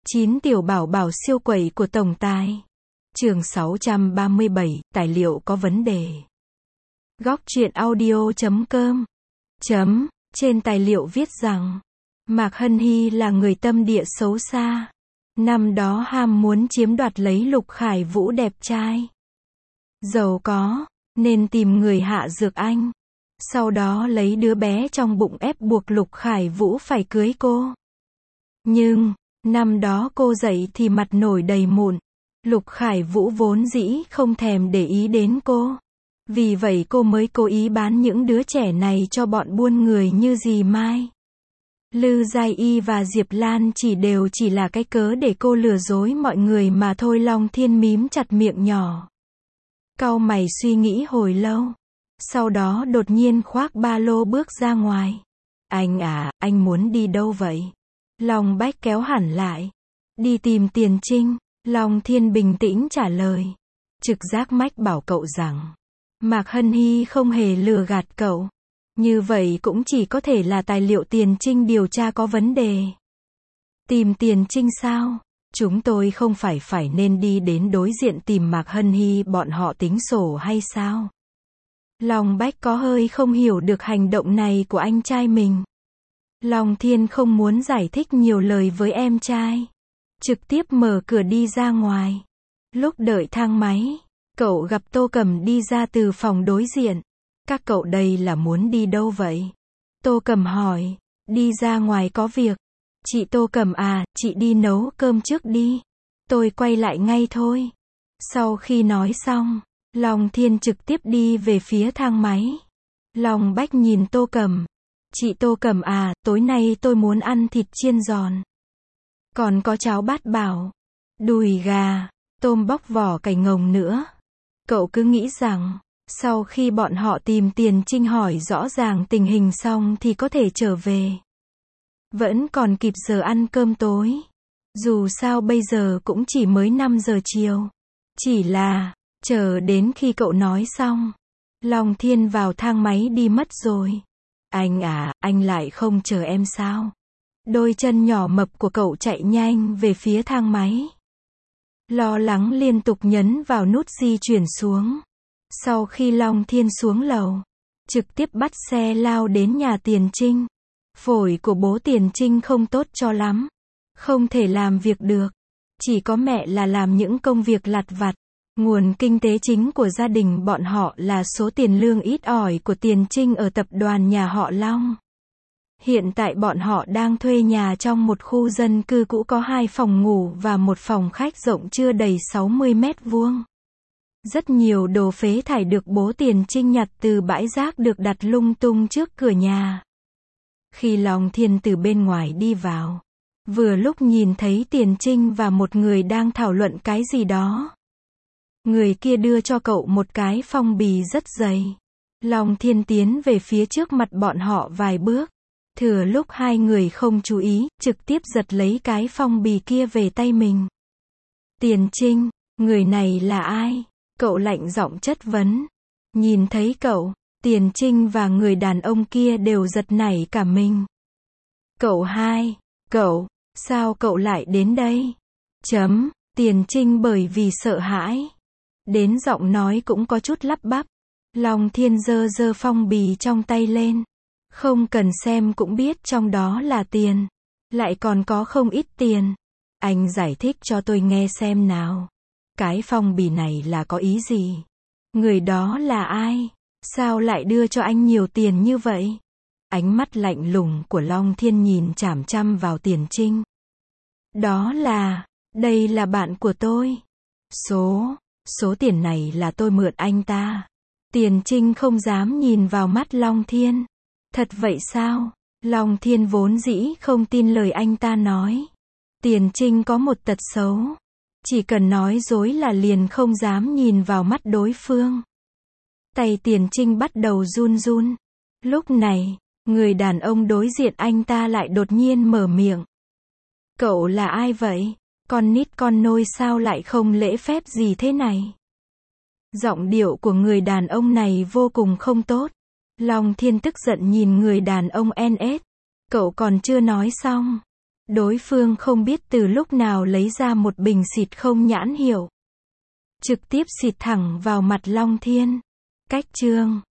9 tiểu bảo bảo siêu quẩy của tổng tài. Chương 637, tài liệu có vấn đề. Góc truyện audio.com. Trên tài liệu viết rằng, Mạc Hân Hy là người tâm địa xấu xa. Năm đó ham muốn chiếm đoạt lấy Lục Khải Vũ đẹp trai, giàu có, nên tìm người hạ dược anh. Sau đó lấy đứa bé trong bụng ép buộc Lục Khải Vũ phải cưới cô. Nhưng, năm đó cô dậy thì mặt nổi đầy mụn. Lục Khải Vũ vốn dĩ không thèm để ý đến cô. Vì vậy cô mới cố ý bán những đứa trẻ này cho bọn buôn người như dì Mai, Lư Giai Y và Diệp Lan chỉ là cái cớ để cô lừa dối mọi người mà thôi. Long Thiên mím chặt miệng nhỏ, cau mày suy nghĩ hồi lâu. Sau đó đột nhiên khoác ba lô bước ra ngoài. Anh à, anh muốn đi đâu vậy? Long Bách kéo hẳn lại. Đi tìm Tiền Trinh. Long Thiên bình tĩnh trả lời. Trực giác mách bảo cậu rằng, Mạc Hân Hy không hề lừa gạt cậu. Như vậy cũng chỉ có thể là tài liệu Tiền Trinh điều tra có vấn đề. Tìm Tiền Trinh sao? Chúng tôi không phải nên đi đến đối diện tìm Mạc Hân Hy bọn họ tính sổ hay sao? Long Bách có hơi không hiểu được hành động này của anh trai mình. Long Thiên không muốn giải thích nhiều lời với em trai, trực tiếp mở cửa đi ra ngoài. Lúc đợi thang máy, cậu gặp Tô Cầm đi ra từ phòng đối diện. Các cậu đây là muốn đi đâu vậy? Tô Cầm hỏi. Đi ra ngoài có việc. Chị Tô Cầm à, chị đi nấu cơm trước đi. Tôi quay lại ngay thôi. Sau khi nói xong, Long Thiên trực tiếp đi về phía thang máy. Long Bách nhìn Tô Cầm. Chị Tô Cầm à, tối nay tôi muốn ăn thịt chiên giòn. Còn có cháo bát bảo, đùi gà, tôm bóc vỏ cải ngồng nữa. Cậu cứ nghĩ rằng, sau khi bọn họ tìm Tiền Trinh hỏi rõ ràng tình hình xong thì có thể trở về. Vẫn còn kịp giờ ăn cơm tối. Dù sao bây giờ cũng chỉ mới 5 giờ chiều. Chỉ là, chờ đến khi cậu nói xong, Long Thiên vào thang máy đi mất rồi. Anh à, anh lại không chờ em sao? Đôi chân nhỏ mập của cậu chạy nhanh về phía thang máy. Lo lắng liên tục nhấn vào nút di chuyển xuống. Sau khi Long Thiên xuống lầu, trực tiếp bắt xe lao đến nhà Tiền Trinh. Phổi của bố Tiền Trinh không tốt cho lắm. Không thể làm việc được. Chỉ có mẹ là làm những công việc lặt vặt. Nguồn kinh tế chính của gia đình bọn họ là số tiền lương ít ỏi của Tiền Trinh ở tập đoàn nhà họ Long. Hiện tại bọn họ đang thuê nhà trong một khu dân cư cũ có 2 phòng ngủ và một phòng khách rộng chưa đầy 60 mét vuông. Rất nhiều đồ phế thải được bố Tiền Trinh nhặt từ bãi rác được đặt lung tung trước cửa nhà. Khi Long Thiên từ bên ngoài đi vào, vừa lúc nhìn thấy Tiền Trinh và một người đang thảo luận cái gì đó. Người kia đưa cho cậu một cái phong bì rất dày. Long Thiên tiến về phía trước mặt bọn họ vài bước. Thừa lúc hai người không chú ý, trực tiếp giật lấy cái phong bì kia về tay mình. Tiền Trinh, người này là ai? Cậu lạnh giọng chất vấn. Nhìn thấy cậu, Tiền Trinh và người đàn ông kia đều giật nảy cả mình. Cậu hai, sao cậu lại đến đây? Tiền Trinh bởi vì sợ hãi, đến giọng nói cũng có chút lắp bắp. Long Thiên giơ phong bì trong tay lên. Không cần xem cũng biết trong đó là tiền. Lại còn có không ít tiền. Anh giải thích cho tôi nghe xem nào. Cái phong bì này là có ý gì? Người đó là ai? Sao lại đưa cho anh nhiều tiền như vậy? Ánh mắt lạnh lùng của Long Thiên nhìn chằm chằm vào Tiền Trinh. Đây là bạn của tôi. Số tiền này là tôi mượn anh ta. Tiền Trinh không dám nhìn vào mắt Long Thiên. Thật vậy sao? Long Thiên vốn dĩ không tin lời anh ta nói. Tiền Trinh có một tật xấu. Chỉ cần nói dối là liền không dám nhìn vào mắt đối phương. Tay Tiền Trinh bắt đầu run run. Lúc này, người đàn ông đối diện anh ta lại đột nhiên mở miệng. Cậu là ai vậy? Con nít con nôi sao lại không lễ phép gì thế này? Giọng điệu của người đàn ông này vô cùng không tốt. Long Thiên tức giận nhìn người đàn ông NS. Cậu còn chưa nói xong. Đối phương không biết từ lúc nào lấy ra một bình xịt không nhãn hiệu. Trực tiếp xịt thẳng vào mặt Long Thiên. Cách chương